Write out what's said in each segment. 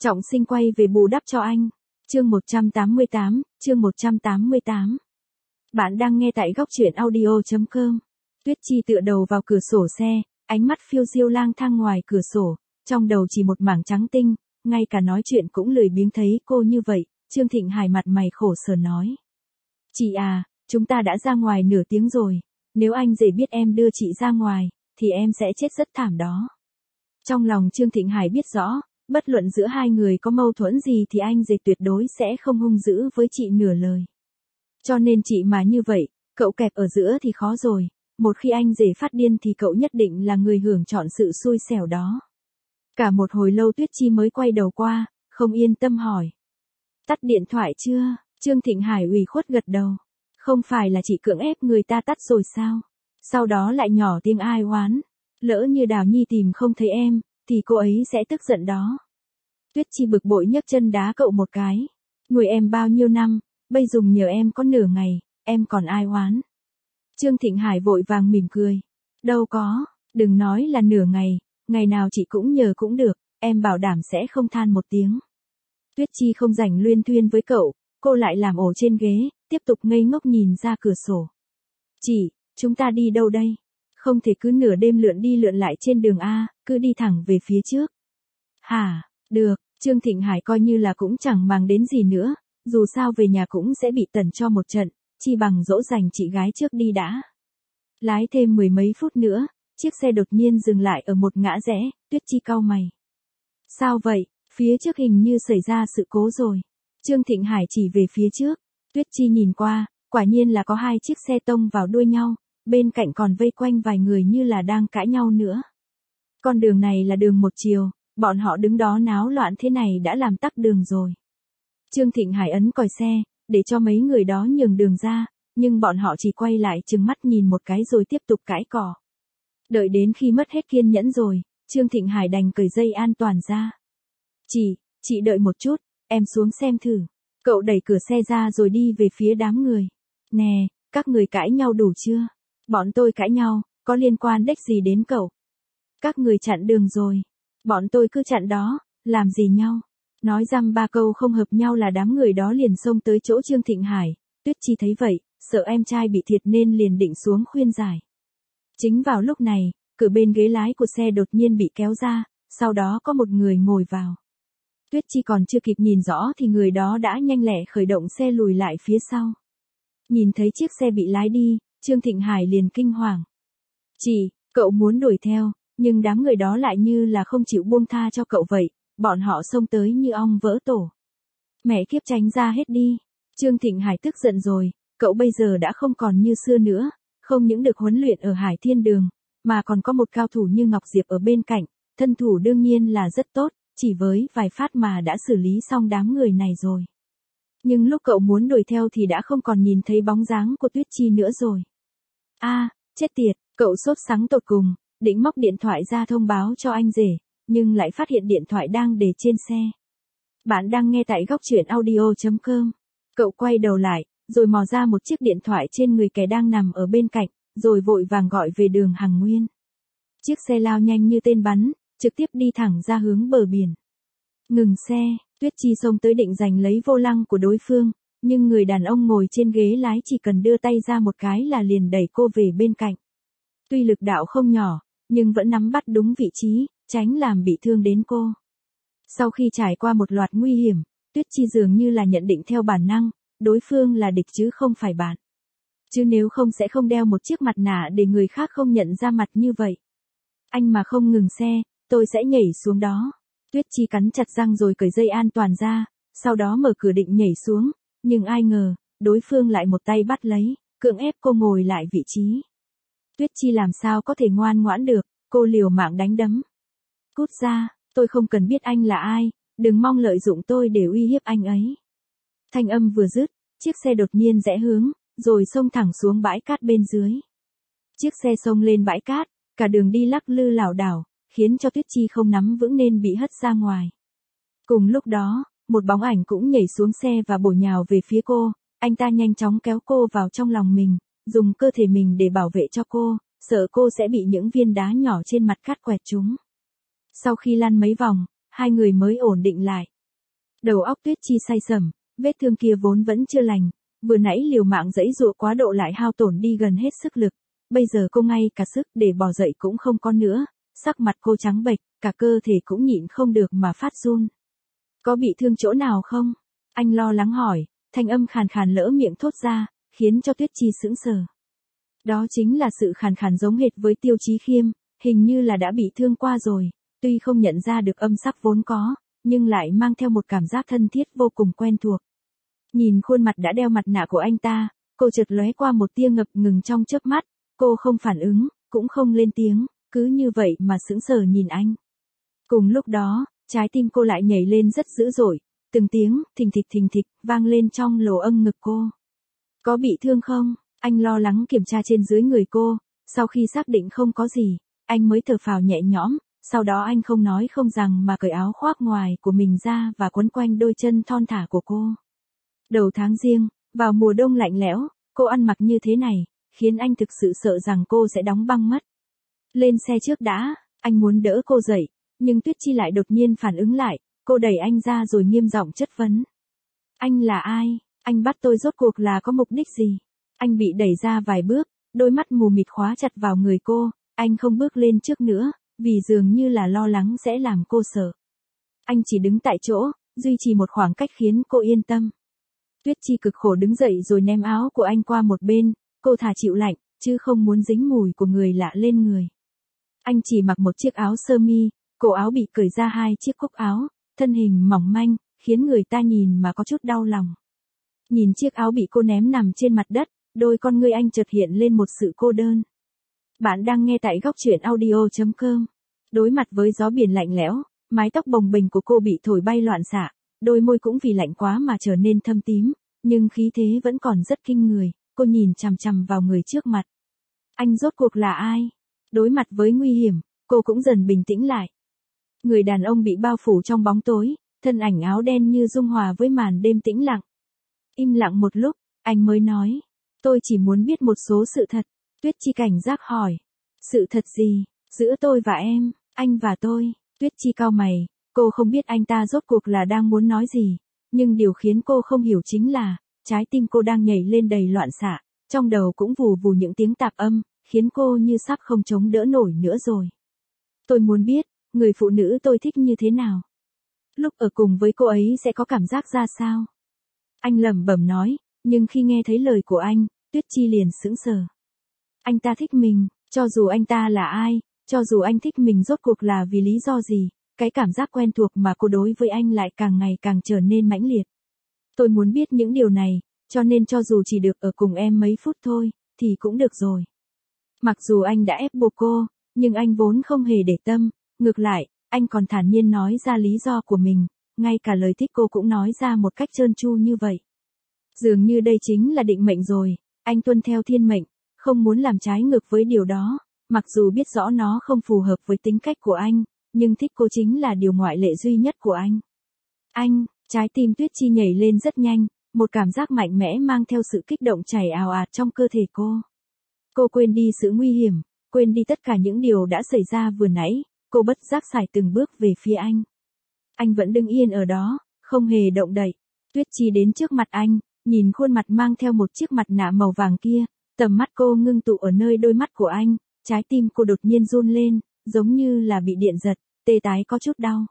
Trọng Sinh quay về bù đắp cho anh. Chương 188. Bạn đang nghe tại góc truyện audio.com. Tuyết Chi tựa đầu vào cửa sổ xe, ánh mắt phiêu diêu lang thang ngoài cửa sổ, trong đầu chỉ một mảng trắng tinh, ngay cả nói chuyện cũng lười biếng thấy cô như vậy. Trương Thịnh Hải mặt mày khổ sở nói. Chị à, chúng ta đã ra ngoài nửa tiếng rồi, nếu anh rể biết em đưa chị ra ngoài, thì em sẽ chết rất thảm đó. Trong lòng Trương Thịnh Hải biết rõ, bất luận giữa hai người có mâu thuẫn gì thì anh rể tuyệt đối sẽ không hung dữ với chị nửa lời. Cho nên chị mà như vậy, cậu kẹp ở giữa thì khó rồi, một khi anh rể phát điên thì cậu nhất định là người hưởng chọn sự xui xẻo đó. Cả một hồi lâu Tuyết Chi mới quay đầu qua, không yên tâm hỏi. Tắt điện thoại chưa? Trương Thịnh Hải ủy khuất gật đầu. Không phải là chị cưỡng ép người ta tắt rồi sao? Sau đó lại nhỏ tiếng ai oán. Lỡ như Đào Nhi tìm không thấy em, thì cô ấy sẽ tức giận đó. Tuyết Chi bực bội nhấc chân đá cậu một cái. Nuôi em bao nhiêu năm, bây dùng nhờ em có nửa ngày, em còn ai oán. Trương Thịnh Hải vội vàng mỉm cười. Đâu có, đừng nói là nửa ngày nào chị cũng nhờ cũng được, em bảo đảm sẽ không than một tiếng. Tuyết Chi không rảnh luyên thuyên với cậu, cô lại làm ổ trên ghế, tiếp tục ngây ngốc nhìn ra cửa sổ. Chị, chúng ta đi đâu đây? Không thể cứ nửa đêm lượn đi lượn lại trên đường A, cứ đi thẳng về phía trước. Hả, được, Trương Thịnh Hải coi như là cũng chẳng màng đến gì nữa, dù sao về nhà cũng sẽ bị tẩn cho một trận, chi bằng dỗ dành chị gái trước đi đã. Lái thêm mười mấy phút nữa, chiếc xe đột nhiên dừng lại ở một ngã rẽ, Tuyết Chi cau mày. Sao vậy, phía trước hình như xảy ra sự cố rồi. Trương Thịnh Hải chỉ về phía trước, Tuyết Chi nhìn qua, quả nhiên là có hai chiếc xe tông vào đuôi nhau, bên cạnh còn vây quanh vài người như là đang cãi nhau nữa. Con đường này là đường một chiều, bọn họ đứng đó náo loạn thế này đã làm tắc đường rồi. Trương Thịnh Hải ấn còi xe, để cho mấy người đó nhường đường ra, nhưng bọn họ chỉ quay lại trừng mắt nhìn một cái rồi tiếp tục cãi cỏ. Đợi đến khi mất hết kiên nhẫn rồi, Trương Thịnh Hải đành cởi dây an toàn ra. Chị đợi một chút, em xuống xem thử. Cậu đẩy cửa xe ra rồi đi về phía đám người. Nè, các người cãi nhau đủ chưa? Bọn tôi cãi nhau, có liên quan đếch gì đến cậu? Các người chặn đường rồi. Bọn tôi cứ chặn đó, làm gì nhau? Nói dăm ba câu không hợp nhau là đám người đó liền xông tới chỗ Trương Thịnh Hải. Tuyết Chi thấy vậy, sợ em trai bị thiệt nên liền định xuống khuyên giải. Chính vào lúc này, cửa bên ghế lái của xe đột nhiên bị kéo ra, sau đó có một người ngồi vào. Tuyết Chi còn chưa kịp nhìn rõ thì người đó đã nhanh lẹ khởi động xe lùi lại phía sau. Nhìn thấy chiếc xe bị lái đi, Trương Thịnh Hải liền kinh hoàng. Cậu muốn đuổi theo, nhưng đám người đó lại như là không chịu buông tha cho cậu vậy, bọn họ xông tới như ong vỡ tổ. Mẹ kiếp tránh ra hết đi. Trương Thịnh Hải tức giận rồi, cậu bây giờ đã không còn như xưa nữa, không những được huấn luyện ở Hải Thiên Đường, mà còn có một cao thủ như Ngọc Diệp ở bên cạnh, thân thủ đương nhiên là rất tốt, chỉ với vài phát mà đã xử lý xong đám người này rồi. Nhưng lúc cậu muốn đuổi theo thì đã không còn nhìn thấy bóng dáng của Tuyết Chi nữa rồi. Chết tiệt, cậu sốt sắng tột cùng, định móc điện thoại ra thông báo cho anh rể, nhưng lại phát hiện điện thoại đang để trên xe. Bạn đang nghe tại góc truyện audio.com. Cậu quay đầu lại, rồi mò ra một chiếc điện thoại trên người kẻ đang nằm ở bên cạnh, rồi vội vàng gọi về đường Hằng Nguyên. Chiếc xe lao nhanh như tên bắn, trực tiếp đi thẳng ra hướng bờ biển. Ngừng xe, Tuyết Chi xông tới định giành lấy vô lăng của đối phương, nhưng người đàn ông ngồi trên ghế lái chỉ cần đưa tay ra một cái là liền đẩy cô về bên cạnh. Tuy lực đạo không nhỏ, nhưng vẫn nắm bắt đúng vị trí, tránh làm bị thương đến cô. Sau khi trải qua một loạt nguy hiểm, Tuyết Chi dường như là nhận định theo bản năng, đối phương là địch chứ không phải bạn. Chứ nếu không sẽ không đeo một chiếc mặt nạ để người khác không nhận ra mặt như vậy. Anh mà không ngừng xe, tôi sẽ nhảy xuống đó. Tuyết Chi cắn chặt răng rồi cởi dây an toàn ra, sau đó mở cửa định nhảy xuống, nhưng ai ngờ, đối phương lại một tay bắt lấy, cưỡng ép cô ngồi lại vị trí. Tuyết Chi làm sao có thể ngoan ngoãn được, cô liều mạng đánh đấm. Cút ra, tôi không cần biết anh là ai, đừng mong lợi dụng tôi để uy hiếp anh ấy. Thanh âm vừa dứt, chiếc xe đột nhiên rẽ hướng, rồi xông thẳng xuống bãi cát bên dưới. Chiếc xe xông lên bãi cát, cả đường đi lắc lư lảo đảo, khiến cho Tuyết Chi không nắm vững nên bị hất ra ngoài. Cùng lúc đó, một bóng ảnh cũng nhảy xuống xe và bổ nhào về phía cô, anh ta nhanh chóng kéo cô vào trong lòng mình, dùng cơ thể mình để bảo vệ cho cô, sợ cô sẽ bị những viên đá nhỏ trên mặt cát quẹt trúng. Sau khi lăn mấy vòng, hai người mới ổn định lại, Đầu óc Tuyết Chi say sẩm, vết thương kia vốn vẫn chưa lành, vừa nãy liều mạng giãy giụa quá độ lại hao tổn đi gần hết sức lực, bây giờ cô ngay cả sức để bò dậy cũng không có nữa, sắc mặt cô trắng bệch, cả cơ thể cũng nhịn không được mà phát run. Có bị thương chỗ nào không? Anh lo lắng hỏi, thanh âm khàn khàn lỡ miệng thốt ra, khiến cho Tuyết Chi sững sờ. Đó chính là sự khàn khàn giống hệt với Tiêu Chí Khiêm, hình như là đã bị thương qua rồi, tuy không nhận ra được âm sắc vốn có, nhưng lại mang theo một cảm giác thân thiết vô cùng quen thuộc. Nhìn khuôn mặt đã đeo mặt nạ của anh ta, cô chợt lóe qua một tia ngập ngừng trong chớp mắt, cô không phản ứng, cũng không lên tiếng, cứ như vậy mà sững sờ nhìn anh. Cùng lúc đó, trái tim cô lại nhảy lên rất dữ dội, từng tiếng thình thịch vang lên trong lỗ âng ngực cô. Có bị thương không? Anh lo lắng kiểm tra trên dưới người cô, sau khi xác định không có gì, anh mới thở phào nhẹ nhõm, sau đó anh không nói không rằng mà cởi áo khoác ngoài của mình ra và quấn quanh đôi chân thon thả của cô. Đầu tháng Giêng, vào mùa đông lạnh lẽo, cô ăn mặc như thế này, khiến anh thực sự sợ rằng cô sẽ đóng băng mất. Lên xe trước đã, anh muốn đỡ cô dậy, nhưng Tuyết Chi lại đột nhiên phản ứng lại, cô đẩy anh ra rồi nghiêm giọng chất vấn. Anh là ai? Anh bắt tôi rốt cuộc là có mục đích gì? Anh bị đẩy ra vài bước, đôi mắt mù mịt khóa chặt vào người cô, anh không bước lên trước nữa, vì dường như là lo lắng sẽ làm cô sợ. Anh chỉ đứng tại chỗ, duy trì một khoảng cách khiến cô yên tâm. Tuyết Chi cực khổ đứng dậy rồi ném áo của anh qua một bên, cô thà chịu lạnh, chứ không muốn dính mùi của người lạ lên người. Anh chỉ mặc một chiếc áo sơ mi, cổ áo bị cởi ra hai chiếc cúc áo, thân hình mỏng manh, khiến người ta nhìn mà có chút đau lòng. Nhìn chiếc áo bị cô ném nằm trên mặt đất, đôi con ngươi anh chợt hiện lên một sự cô đơn. Bạn đang nghe tại góc truyện audio.com. Đối mặt với gió biển lạnh lẽo, mái tóc bồng bềnh của cô bị thổi bay loạn xạ, đôi môi cũng vì lạnh quá mà trở nên thâm tím, nhưng khí thế vẫn còn rất kinh người, cô nhìn chằm chằm vào người trước mặt. Anh rốt cuộc là ai? Đối mặt với nguy hiểm, cô cũng dần bình tĩnh lại. Người đàn ông bị bao phủ trong bóng tối, thân ảnh áo đen như dung hòa với màn đêm tĩnh lặng. Im lặng một lúc, anh mới nói, tôi chỉ muốn biết một số sự thật. Tuyết Chi cảnh giác hỏi, sự thật gì? Giữa tôi và em, anh và tôi. Tuyết Chi cau mày, cô không biết anh ta rốt cuộc là đang muốn nói gì, nhưng điều khiến cô không hiểu chính là, trái tim cô đang nhảy lên đầy loạn xạ, trong đầu cũng vù vù những tiếng tạp âm, khiến cô như sắp không chống đỡ nổi nữa rồi. Tôi muốn biết, người phụ nữ tôi thích như thế nào? Lúc ở cùng với cô ấy sẽ có cảm giác ra sao? Anh lẩm bẩm nói, nhưng khi nghe thấy lời của anh, Tuyết Chi liền sững sờ. Anh ta thích mình, cho dù anh ta là ai, cho dù anh thích mình rốt cuộc là vì lý do gì, cái cảm giác quen thuộc mà cô đối với anh lại càng ngày càng trở nên mãnh liệt. Tôi muốn biết những điều này, cho nên cho dù chỉ được ở cùng em mấy phút thôi, thì cũng được rồi. Mặc dù anh đã ép buộc cô, nhưng anh vốn không hề để tâm, ngược lại, anh còn thản nhiên nói ra lý do của mình, ngay cả lời thích cô cũng nói ra một cách trơn tru như vậy. Dường như đây chính là định mệnh rồi, anh tuân theo thiên mệnh, không muốn làm trái ngược với điều đó, mặc dù biết rõ nó không phù hợp với tính cách của anh, nhưng thích cô chính là điều ngoại lệ duy nhất của anh. Anh, trái tim Tuyết Chi nhảy lên rất nhanh, một cảm giác mạnh mẽ mang theo sự kích động chảy ào ạt trong cơ thể cô. Cô quên đi sự nguy hiểm, quên đi tất cả những điều đã xảy ra vừa nãy, cô bất giác sải từng bước về phía anh. Anh vẫn đứng yên ở đó, không hề động đậy. Tuyết Chi đến trước mặt anh, nhìn khuôn mặt mang theo một chiếc mặt nạ màu vàng kia, tầm mắt cô ngưng tụ ở nơi đôi mắt của anh, trái tim cô đột nhiên run lên, giống như là bị điện giật, tê tái có chút đau.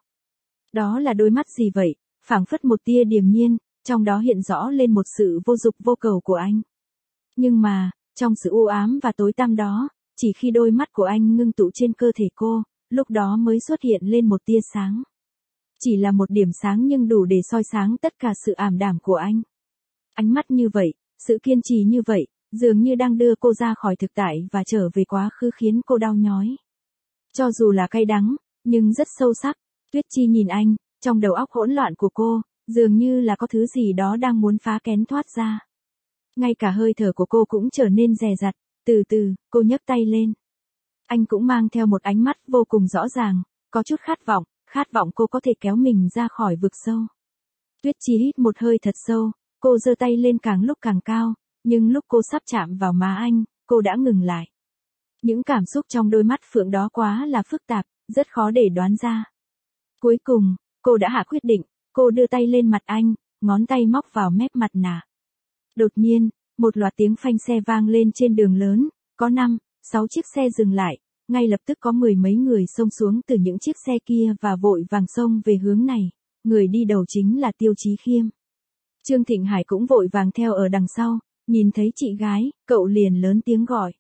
Đó là đôi mắt gì vậy? Phảng phất một tia điềm nhiên, trong đó hiện rõ lên một sự vô dục vô cầu của anh. Nhưng mà, trong sự u ám và tối tăm đó, chỉ khi đôi mắt của anh ngưng tụ trên cơ thể cô, lúc đó mới xuất hiện lên một tia sáng. Chỉ là một điểm sáng nhưng đủ để soi sáng tất cả sự ảm đạm của anh. Ánh mắt như vậy, sự kiên trì như vậy, dường như đang đưa cô ra khỏi thực tại và trở về quá khứ khiến cô đau nhói. Cho dù là cay đắng, nhưng rất sâu sắc, Tuyết Chi nhìn anh, trong đầu óc hỗn loạn của cô, dường như là có thứ gì đó đang muốn phá kén thoát ra. Ngay cả hơi thở của cô cũng trở nên dè dặt, từ từ, cô nhấc tay lên. Anh cũng mang theo một ánh mắt vô cùng rõ ràng, có chút khát vọng cô có thể kéo mình ra khỏi vực sâu. Tuyết Chi hít một hơi thật sâu, cô giơ tay lên càng lúc càng cao, nhưng lúc cô sắp chạm vào má anh, cô đã ngừng lại. Những cảm xúc trong đôi mắt phượng đó quá là phức tạp, rất khó để đoán ra. Cuối cùng, cô đã hạ quyết định, Cô đưa tay lên mặt anh, ngón tay móc vào mép mặt nạ. Đột nhiên, một loạt tiếng phanh xe vang lên trên đường lớn, có 5, 6 chiếc xe dừng lại, ngay lập tức có 10 mấy người xông xuống từ những chiếc xe kia và vội vàng xông về hướng này, người đi đầu chính là Tiêu Chí Khiêm. Trương Thịnh Hải cũng vội vàng theo ở đằng sau, nhìn thấy chị gái, cậu liền lớn tiếng gọi.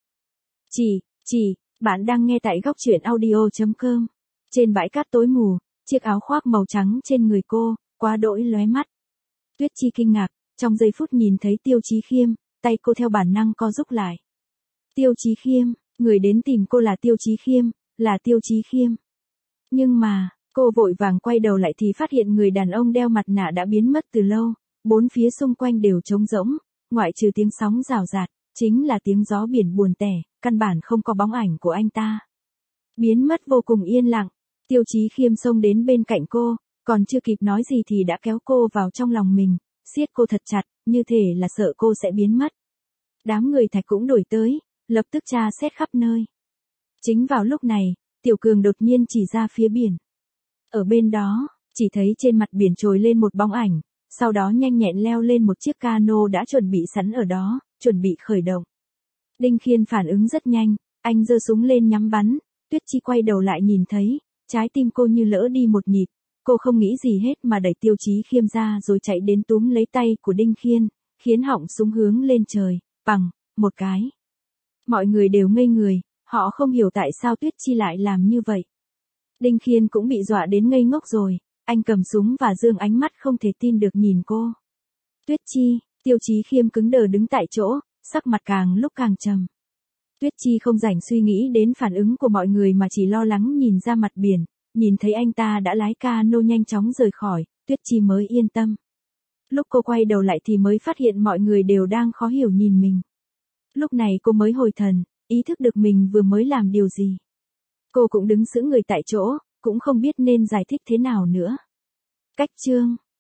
Chị, bạn đang nghe tại góc truyện audio.com. Trên bãi cát tối mù, chiếc áo khoác màu trắng trên người cô, quá đỗi lóe mắt. Tuyết Chi kinh ngạc, trong giây phút nhìn thấy Tiêu Chí Khiêm, tay cô theo bản năng co rúm lại. Tiêu Chí Khiêm, người đến tìm cô là Tiêu Chí Khiêm, là Tiêu Chí Khiêm. Nhưng mà, cô vội vàng quay đầu lại thì phát hiện người đàn ông đeo mặt nạ đã biến mất từ lâu, bốn phía xung quanh đều trống rỗng, ngoại trừ tiếng sóng rào rạt, chính là tiếng gió biển buồn tẻ, căn bản không có bóng ảnh của anh ta. Biến mất vô cùng yên lặng, Tiêu Chí Khiêm xông đến bên cạnh cô, còn chưa kịp nói gì thì đã kéo cô vào trong lòng mình, siết cô thật chặt, như thể là sợ cô sẽ biến mất. Đám người Thạch cũng đuổi tới, lập tức tra xét khắp nơi. Chính vào lúc này, Tiểu Cường đột nhiên chỉ ra phía biển. Ở bên đó, chỉ thấy trên mặt biển trồi lên một bóng ảnh, sau đó nhanh nhẹn leo lên một chiếc cano đã chuẩn bị sẵn ở đó, chuẩn bị khởi động. Đinh Khiên phản ứng rất nhanh, anh giơ súng lên nhắm bắn, Tuyết Chi quay đầu lại nhìn thấy, trái tim cô như lỡ đi một nhịp, cô không nghĩ gì hết mà đẩy Tiêu Chí Khiêm ra rồi chạy đến túm lấy tay của Đinh Khiên, khiến họng súng hướng lên trời, bằng, một cái. Mọi người đều ngây người, họ không hiểu tại sao Tuyết Chi lại làm như vậy. Đinh Khiên cũng bị dọa đến ngây ngốc rồi, anh cầm súng và dương ánh mắt không thể tin được nhìn cô. Tuyết Chi, Tiêu Chí Khiêm cứng đờ đứng tại chỗ, sắc mặt càng lúc càng trầm. Tuyết Chi không rảnh suy nghĩ đến phản ứng của mọi người mà chỉ lo lắng nhìn ra mặt biển, nhìn thấy anh ta đã lái cano nhanh chóng rời khỏi, Tuyết Chi mới yên tâm. Lúc cô quay đầu lại thì mới phát hiện mọi người đều đang khó hiểu nhìn mình. Lúc này cô mới hồi thần, ý thức được mình vừa mới làm điều gì. Cô cũng đứng sững người tại chỗ, cũng không biết nên giải thích thế nào nữa. Cách chương